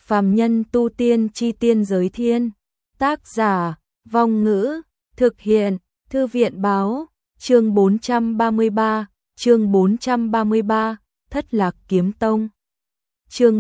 Phàm nhân tu tiên chi tiên giới thiên. Tác giả, Vong Ngữ, thực hiện, Thư viện báo, chương 433, Thất Lạc Kiếm Tông. Chương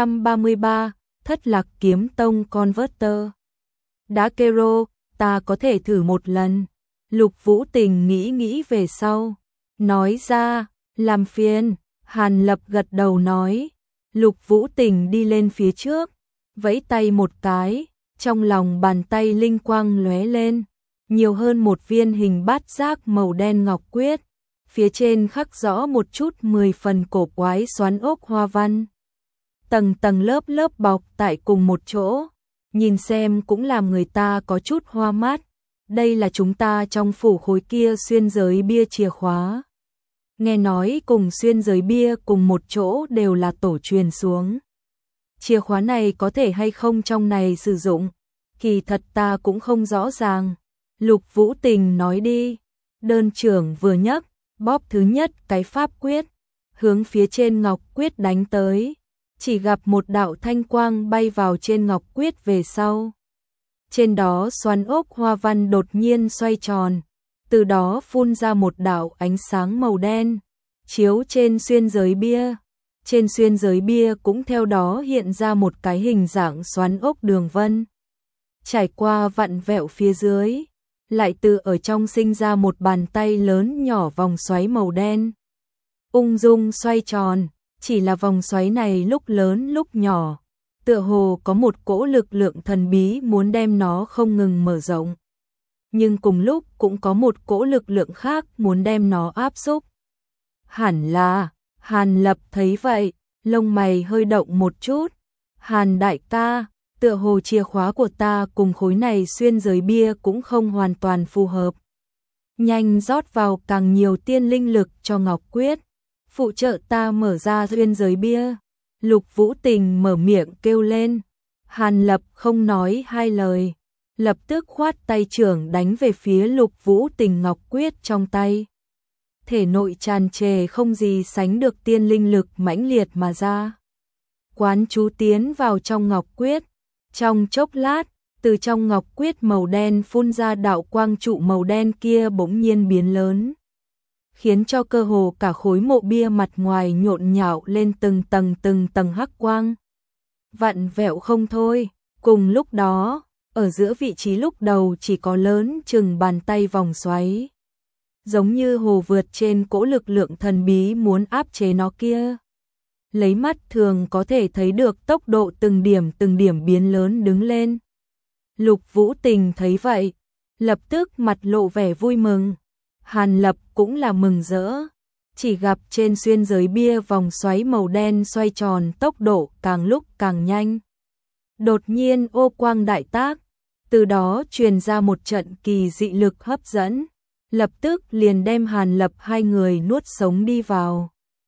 433, Thất Lạc Kiếm Tông Converter. Đã kero, ta có thể thử một lần. Lục Vũ Tình nghĩ về sau. Nói ra, làm phiền. Hàn Lập gật đầu nói. Lục Vũ Tình đi lên phía trước, vẫy tay một cái, trong lòng bàn tay linh quang lóe lên, nhiều hơn một viên hình bát giác màu đen ngọc quyết, phía trên khắc rõ một chút 10 phần cổ quái xoắn ốc hoa văn. Tầng tầng lớp lớp bọc tại cùng một chỗ, nhìn xem cũng làm người ta có chút hoa mắt. Đây là chúng ta trong phủ khối kia xuyên giới bia chìa khóa. Nghe nói cùng xuyên giới bia cùng một chỗ đều là tổ truyền xuống. Chìa khóa này có thể hay không trong này sử dụng, kỳ thật ta cũng không rõ ràng. Lục Vũ Tình nói đi. Đơn trưởng vừa nhấc, bóp thứ nhất cái pháp quyết, hướng phía trên ngọc quyết đánh tới. Chỉ gặp một đạo thanh quang bay vào trên ngọc quyết về sau. Trên đó xoắn ốc hoa văn đột nhiên xoay tròn. Từ đó phun ra một đạo ánh sáng màu đen, chiếu trên xuyên giới bia. Trên xuyên giới bia cũng theo đó hiện ra một cái hình dạng xoắn ốc đường vân. Trải qua vặn vẹo phía dưới, lại từ ở trong sinh ra một bàn tay lớn nhỏ vòng xoáy màu đen. Ung dung xoay tròn, chỉ là vòng xoáy này lúc lớn lúc nhỏ, tựa hồ có một cỗ lực lượng thần bí muốn đem nó không ngừng mở rộng. Nhưng cùng lúc cũng có một cỗ lực lượng khác muốn đem nó áp xúc. Hẳn là, Hàn Lập thấy vậy, lông mày hơi động một chút. Hàn đại ca, tựa hồ chìa khóa của ta cùng khối này xuyên giới bia cũng không hoàn toàn phù hợp. Nhanh rót vào càng nhiều tiên linh lực cho Ngọc Quyết, phụ trợ ta mở ra xuyên giới bia. Lục Vũ Tình mở miệng kêu lên. Hàn Lập không nói hai lời, lập tức khoát tay trưởng đánh về phía Lục Vũ Tình ngọc quyết trong tay. Thể nội tràn trề không gì sánh được tiên linh lực mãnh liệt mà ra. Quán chú tiến vào trong ngọc quyết, trong chốc lát, từ trong ngọc quyết màu đen phun ra đạo quang trụ màu đen kia bỗng nhiên biến lớn, khiến cho cơ hồ cả khối mộ bia mặt ngoài nhộn nhạo lên từng tầng hắc quang. Vặn vẹo không thôi, cùng lúc đó, ở giữa vị trí lúc đầu chỉ có lớn chừng bàn tay vòng xoáy, giống như hồ vượt trên cỗ lực lượng thần bí muốn áp chế nó kia. Lấy mắt thường có thể thấy được tốc độ từng điểm biến lớn đứng lên. Lục Vũ Tình thấy vậy, lập tức mặt lộ vẻ vui mừng. Hàn Lập cũng là mừng rỡ, chỉ gặp trên xuyên giới bia vòng xoáy màu đen xoay tròn tốc độ càng lúc càng nhanh. Đột nhiên ô quang đại tác, từ đó truyền ra một trận kỳ dị lực hấp dẫn, lập tức liền đem Hàn Lập hai người nuốt sống đi vào.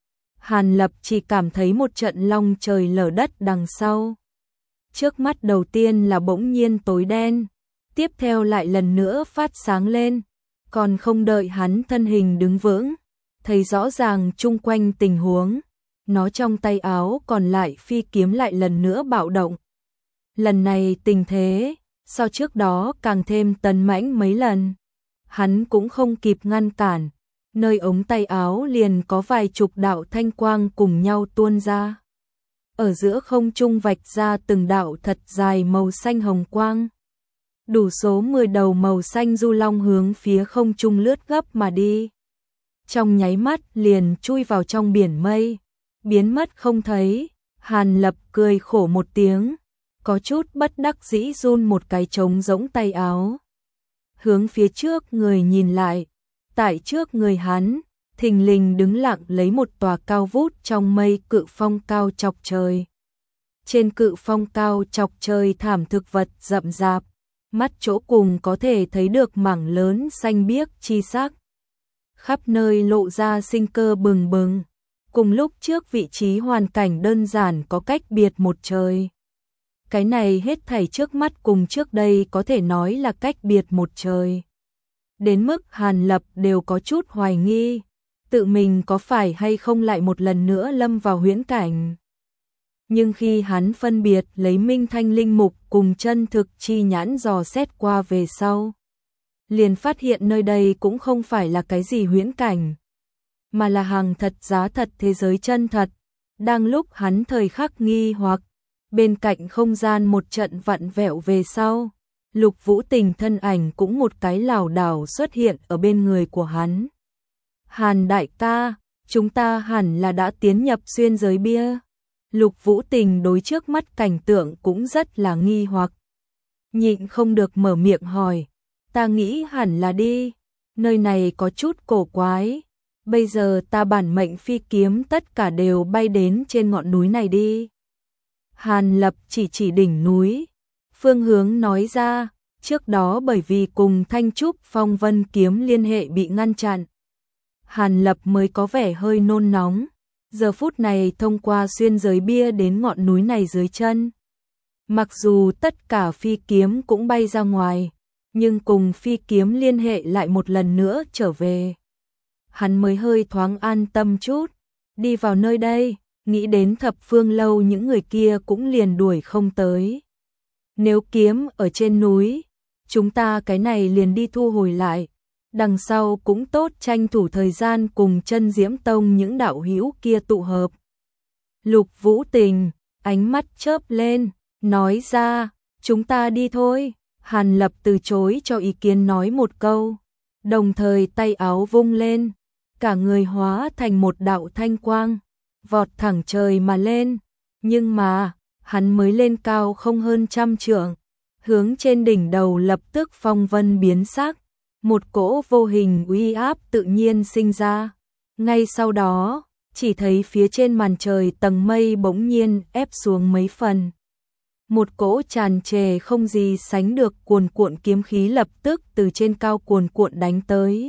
Hàn Lập chỉ cảm thấy một trận long trời lở đất đằng sau. Trước mắt đầu tiên là bỗng nhiên tối đen, tiếp theo lại lần nữa phát sáng lên, còn không đợi hắn thân hình đứng vững, thấy rõ ràng chung quanh tình huống, nó trong tay áo còn lại phi kiếm lại lần nữa bạo động. Lần này tình thế so trước đó càng thêm tấn mãnh mấy lần. Hắn cũng không kịp ngăn cản, nơi ống tay áo liền có vài chục đạo thanh quang cùng nhau tuôn ra. Ở giữa không trung vạch ra từng đạo thật dài màu xanh hồng quang. Đủ số 10 đầu màu xanh du long hướng phía không trung lướt gấp mà đi. Trong nháy mắt liền chui vào trong biển mây, biến mất không thấy. Hàn Lập cười khổ một tiếng, có chút bất đắc dĩ run một cái trống rỗng tay áo. Hướng phía trước người nhìn lại, tại trước người hắn, thình lình đứng lặng lấy một tòa cao vút trong mây cự phong cao chọc trời. Trên cự phong cao chọc trời thảm thực vật rậm rạp, mắt chỗ cùng có thể thấy được mảng lớn xanh biếc chi sắc. Khắp nơi lộ ra sinh cơ bừng bừng, cùng lúc trước vị trí hoàn cảnh đơn giản có cách biệt một trời. Cái này hết thảy trước mắt cùng trước đây có thể nói là cách biệt một trời. Đến mức Hàn Lập đều có chút hoài nghi, tự mình có phải hay không lại một lần nữa lâm vào huyễn cảnh. Nhưng khi hắn phân biệt lấy Minh Thanh Linh Mục cùng chân thực chi nhãn dò xét qua về sau, liền phát hiện nơi đây cũng không phải là cái gì huyễn cảnh, mà là hàng thật giá thật thế giới chân thật. Đang lúc hắn thời khắc nghi hoặc, bên cạnh không gian một trận vặn vẹo về sau, Lục Vũ Tình thân ảnh cũng một cái lảo đảo xuất hiện ở bên người của hắn. Hàn đại ca, chúng ta hẳn là đã tiến nhập xuyên giới bia. Lục Vũ Tình đối trước mắt cảnh tượng cũng rất là nghi hoặc. Nhịn không được mở miệng hỏi, ta nghĩ hẳn là đi, nơi này có chút cổ quái. Bây giờ ta bản mệnh phi kiếm tất cả đều bay đến trên ngọn núi này đi. Hàn Lập chỉ đỉnh núi, phương hướng nói ra, trước đó bởi vì cùng Thanh Trúc Phong Vân kiếm liên hệ bị ngăn chặn, Hàn Lập mới có vẻ hơi nôn nóng, giờ phút này thông qua xuyên giới bia đến ngọn núi này dưới chân. Mặc dù tất cả phi kiếm cũng bay ra ngoài, nhưng cùng phi kiếm liên hệ lại một lần nữa trở về. Hắn mới hơi thoáng an tâm chút, đi vào nơi đây, nghĩ đến Thập Phương Lâu những người kia cũng liền đuổi không tới. Nếu kiếm ở trên núi, chúng ta cái này liền đi thu hồi lại, đằng sau cũng tốt tranh thủ thời gian cùng Chân Diễm Tông những đạo hữu kia tụ hợp. Lục Vũ Tình, ánh mắt chớp lên, nói ra, chúng ta đi thôi. Hàn Lập từ chối cho ý kiến nói một câu, đồng thời tay áo vung lên, cả người hóa thành một đạo thanh quang, vọt thẳng trời mà lên. Nhưng mà, hắn mới lên cao không hơn 100 trượng, hướng trên đỉnh đầu lập tức phong vân biến sắc, một cỗ vô hình uy áp tự nhiên sinh ra. Ngay sau đó, chỉ thấy phía trên màn trời tầng mây bỗng nhiên ép xuống mấy phần. Một cỗ tràn trề không gì sánh được cuồn cuộn kiếm khí lập tức từ trên cao cuồn cuộn đánh tới.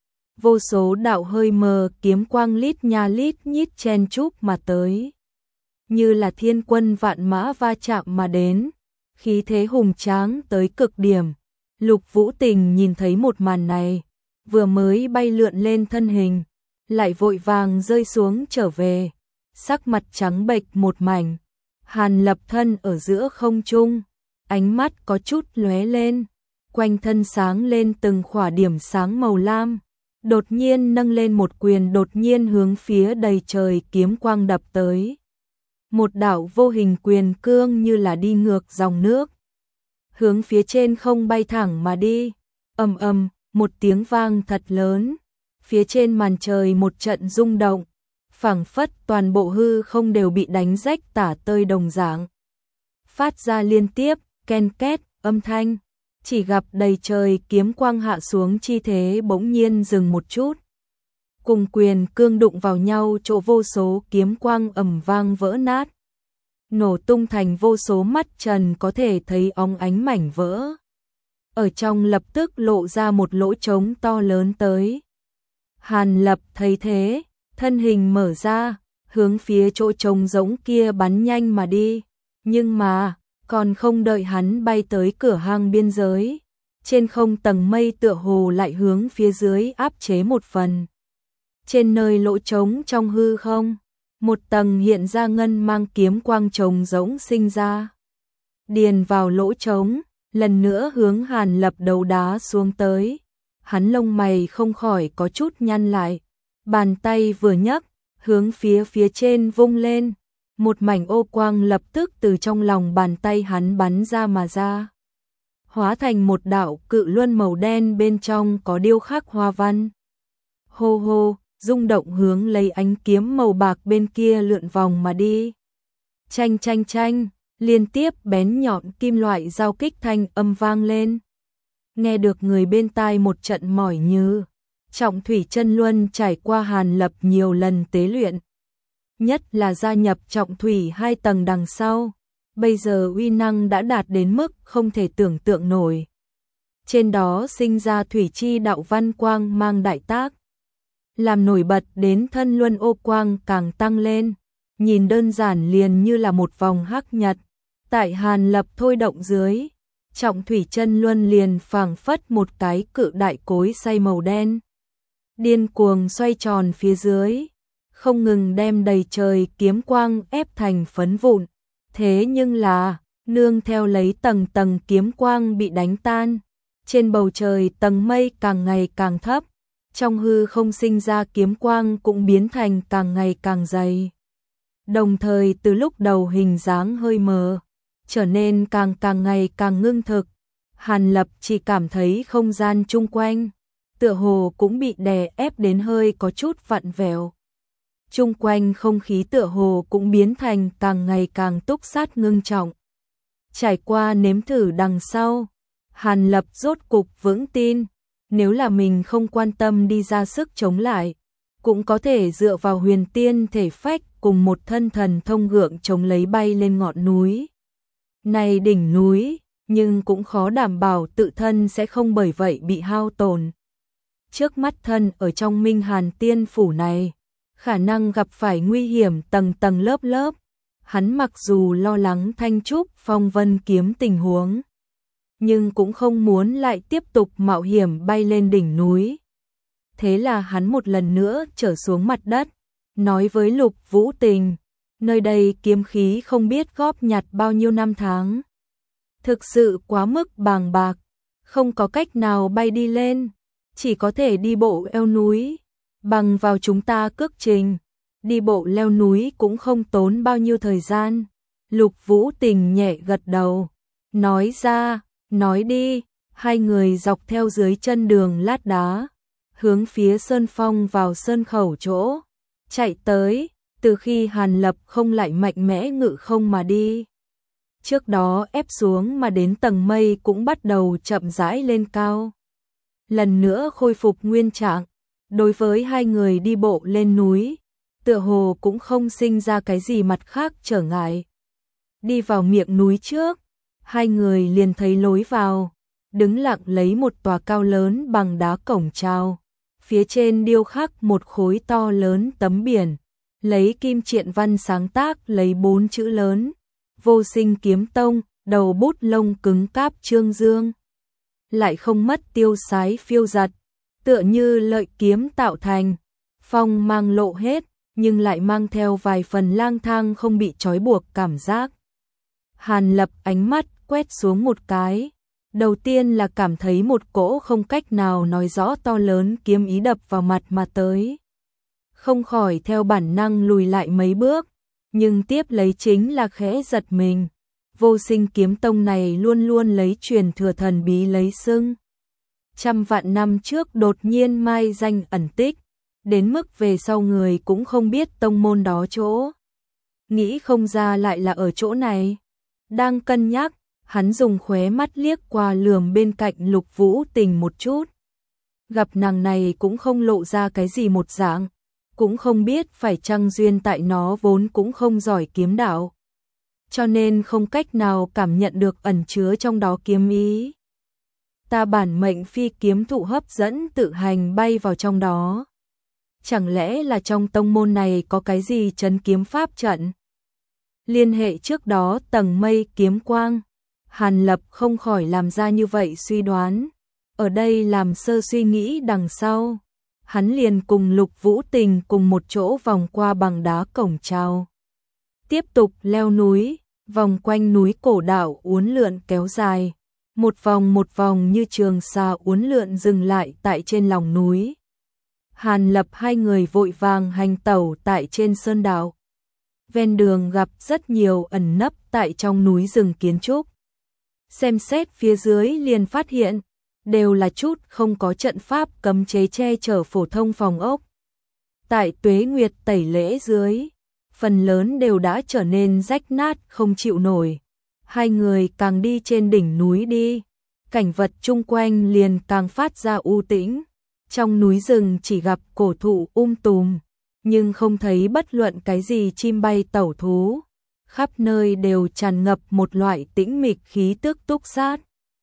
Vô số đạo hơi mờ kiếm quang lít nha lít nhít chen chúc mà tới. Như là thiên quân vạn mã va chạm mà đến, khí thế hùng tráng tới cực điểm. Lục Vũ Tình nhìn thấy một màn này, vừa mới bay lượn lên thân hình, lại vội vàng rơi xuống trở về, sắc mặt trắng bệch một mảnh. Hàn Lập thân ở giữa không trung, ánh mắt có chút lóe lên, quanh thân sáng lên từng khỏa điểm sáng màu lam, đột nhiên nâng lên một quyền đột nhiên hướng phía đầy trời kiếm quang đập tới. Một đạo vô hình quyền cương như là đi ngược dòng nước, hướng phía trên không bay thẳng mà đi. Ầm ầm, một tiếng vang thật lớn, phía trên màn trời một trận rung động, phảng phất toàn bộ hư không đều bị đánh rách tả tơi đồng dạng. Phát ra liên tiếp ken két âm thanh, chỉ gặp đầy trời kiếm quang hạ xuống chi thế bỗng nhiên dừng một chút. Cùng quyền cương đụng vào nhau, chỗ vô số kiếm quang ầm vang vỡ nát, nổ tung thành vô số mắt trần có thể thấy óng ánh mảnh vỡ. Ở trong lập tức lộ ra một lỗ trống to lớn tới. Hàn Lập thấy thế, thân hình mở ra, hướng phía chỗ trống rỗng kia bắn nhanh mà đi. Nhưng mà, còn không đợi hắn bay tới cửa hang biên giới, trên không tầng mây tựa hồ lại hướng phía dưới áp chế một phần. Trên nơi lỗ trống trong hư không, một tầng hiện ra ngân mang kiếm quang trống rỗng sinh ra. Điền vào lỗ trống, lần nữa hướng Hàn Lập đầu đá xuống tới. Hắn lông mày không khỏi có chút nhăn lại, bàn tay vừa nhấc, hướng phía trên vung lên, một mảnh ô quang lập tức từ trong lòng bàn tay hắn bắn ra mà ra, hóa thành một đạo cự luân màu đen, bên trong có điêu khắc hoa văn. Hô hô, rung động hướng lấy ánh kiếm màu bạc bên kia lượn vòng mà đi. Chanh chanh chanh, liên tiếp bén nhọn kim loại giao kích thanh âm vang lên. Nghe được người bên tai một trận mỏi như. Trọng thủy chân luân trải qua Hàn Lập nhiều lần tế luyện, nhất là gia nhập trọng thủy 2 tầng đằng sau, bây giờ uy năng đã đạt đến mức không thể tưởng tượng nổi. Trên đó sinh ra thủy chi đạo văn quang mang đại tác, làm nổi bật đến thân luân ô quang càng tăng lên, nhìn đơn giản liền như là một vòng hắc nhật. Tại Hàn Lập thôi động dưới, trọng thủy chân luân liền phảng phất một cái cự đại cối xay màu đen, điên cuồng xoay tròn phía dưới, không ngừng đem đầy trời kiếm quang ép thành phấn vụn. Thế nhưng là, nương theo lấy tầng tầng kiếm quang bị đánh tan, trên bầu trời tầng mây càng ngày càng thấp, trong hư không sinh ra kiếm quang cũng biến thành càng ngày càng dày. Đồng thời từ lúc đầu hình dáng hơi mờ, trở nên càng ngày càng ngưng thực. Hàn Lập chỉ cảm thấy không gian chung quanh tựa hồ cũng bị đè ép đến hơi có chút vặn vẹo. Chung quanh không khí tựa hồ cũng biến thành càng ngày càng túc sát ngưng trọng. Trải qua nếm thử đằng sau, Hàn Lập rốt cục vững tin, nếu là mình không quan tâm đi ra sức chống lại, cũng có thể dựa vào huyền tiên thể phách cùng một thân thần thông gượng chống lấy bay lên ngọn núi. Này đỉnh núi, nhưng cũng khó đảm bảo tự thân sẽ không bởi vậy bị hao tổn. Trước mắt thân ở trong Minh Hàn Tiên Phủ này, khả năng gặp phải nguy hiểm tầng tầng lớp lớp. Hắn mặc dù lo lắng Thanh Trúc Phong Vân kiếm tình huống, nhưng cũng không muốn lại tiếp tục mạo hiểm bay lên đỉnh núi. Thế là hắn một lần nữa trở xuống mặt đất, nói với Lục Vũ Tình, nơi đây kiếm khí không biết góp nhặt bao nhiêu năm tháng. Thực sự quá mức bàng bạc, không có cách nào bay đi lên, chỉ có thể đi bộ leo núi. Bằng vào chúng ta cước trình, đi bộ leo núi cũng không tốn bao nhiêu thời gian. Lục Vũ Tình nhẹ gật đầu, nói ra, nói đi. Hai người dọc theo dưới chân đường lát đá, hướng phía sơn phong vào sơn khẩu chỗ chạy tới. Từ khi Hàn Lập không lại mạnh mẽ ngự không mà đi, trước đó ép xuống mà đến tầng mây cũng bắt đầu chậm rãi lên cao, lần nữa khôi phục nguyên trạng. Đối với hai người đi bộ lên núi, tựa hồ cũng không sinh ra cái gì mặt khác trở ngại. Đi vào miệng núi trước, hai người liền thấy lối vào, đứng lặng lấy một tòa cao lớn bằng đá cổng chào. Phía trên điêu khắc một khối to lớn tấm biển, lấy kim triện văn sáng tác lấy 4 chữ lớn: Vô Sinh Kiếm Tông. Đầu bút lông cứng cáp trương dương, lại không mất tiêu sái phiêu giật, tựa như lợi kiếm tạo thành, phong mang lộ hết, nhưng lại mang theo vài phần lang thang không bị trói buộc cảm giác. Hàn Lập ánh mắt quét xuống một cái, đầu tiên là cảm thấy một cỗ không cách nào nói rõ to lớn kiếm ý đập vào mặt mà tới. Không khỏi theo bản năng lùi lại mấy bước, nhưng tiếp lấy chính là khẽ giật mình. Vô Sinh Kiếm Tông này luôn luôn lấy truyền thừa thần bí lấy xưng. Trăm vạn năm trước đột nhiên mai danh ẩn tích, đến mức về sau người cũng không biết tông môn đó chỗ. Nghĩ không ra lại là ở chỗ này. Đang cân nhắc, hắn dùng khóe mắt liếc qua lườm bên cạnh Lục Vũ Tình một chút. Gặp nàng này cũng không lộ ra cái gì một dạng, cũng không biết phải chăng duyên tại nó vốn cũng không giỏi kiếm đạo, cho nên không cách nào cảm nhận được ẩn chứa trong đó kiếm ý. Ta bản mệnh phi kiếm thụ hấp dẫn tự hành bay vào trong đó. Chẳng lẽ là trong tông môn này có cái gì trấn kiếm pháp trận? Liên hệ trước đó tầng mây kiếm quang, Hàn Lập không khỏi làm ra như vậy suy đoán. Ở đây làm sơ suy nghĩ đằng sau, hắn liền cùng Lục Vũ Tình cùng một chỗ vòng qua bằng đá cổng chào. Tiếp tục leo núi, vòng quanh núi cổ đạo uốn lượn kéo dài, một vòng như trường xà uốn lượn dừng lại tại trên lòng núi. Hàn Lập hai người vội vàng hành tẩu tại trên sơn đạo. Ven đường gặp rất nhiều ẩn nấp tại trong núi rừng kiến trúc. Xem xét phía dưới liền phát hiện, đều là chút không có trận pháp cấm chế che chở phổ thông phòng ốc. Tại tuế nguyệt tẩy lễ dưới, phần lớn đều đã trở nên rách nát không chịu nổi. Hai người càng đi trên đỉnh núi đi, cảnh vật chung quanh liền càng phát ra u tĩnh. Trong núi rừng chỉ gặp cổ thụ tùm, nhưng không thấy bất luận cái gì chim bay tẩu thú. Khắp nơi đều tràn ngập một loại tĩnh mịch khí tức túc sát.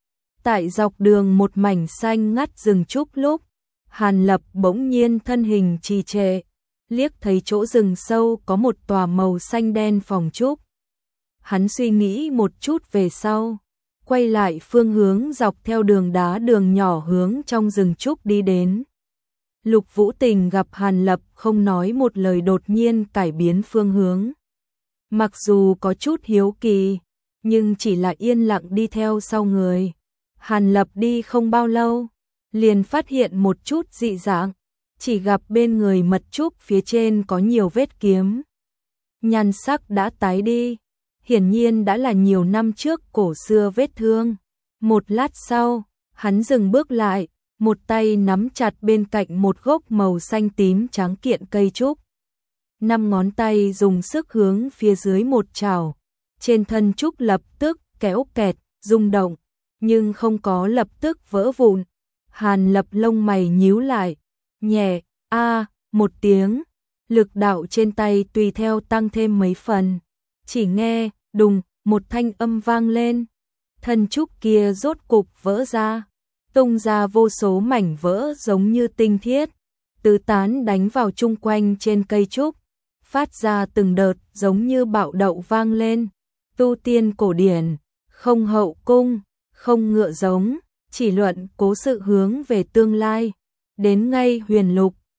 Tại dọc đường một mảnh xanh ngắt rừng trúc lúc, Hàn Lập bỗng nhiên thân hình trì trệ, liếc thấy chỗ rừng sâu có một tòa màu xanh đen phòng trúc. Hắn suy nghĩ một chút về sau, quay lại phương hướng dọc theo đường đá đường nhỏ hướng trong rừng trúc đi đến. Lục Vũ Tình gặp Hàn Lập không nói một lời đột nhiên cải biến phương hướng. Mặc dù có chút hiếu kỳ, nhưng chỉ là yên lặng đi theo sau người. Hàn Lập đi không bao lâu, liền phát hiện một chút dị dạng, chỉ gặp bên người mật trúc phía trên có nhiều vết kiếm. Nhan sắc đã tái đi, hiển nhiên đã là nhiều năm trước cổ xưa vết thương. Một lát sau, hắn dừng bước lại, một tay nắm chặt bên cạnh một gốc màu xanh tím trắng kiện cây trúc. 5 ngón tay dùng sức hướng phía dưới một chảo, trên thân trúc lập tức kéo kẹt, rung động, nhưng không có lập tức vỡ vụn. Hàn Lập lông mày nhíu lại, nhẹ, một tiếng, lực đạo trên tay tùy theo tăng thêm mấy phần. Chỉ nghe, đùng, một thanh âm vang lên, thân trúc kia rốt cục vỡ ra, tung ra vô số mảnh vỡ giống như tinh thiết, tứ tán đánh vào chung quanh trên cây trúc, phát ra từng đợt giống như bạo đậu vang lên. Tu tiên cổ điển, không hậu cung, không ngựa giống, chỉ luận cố sự hướng về tương lai. Đến ngay huyền lục,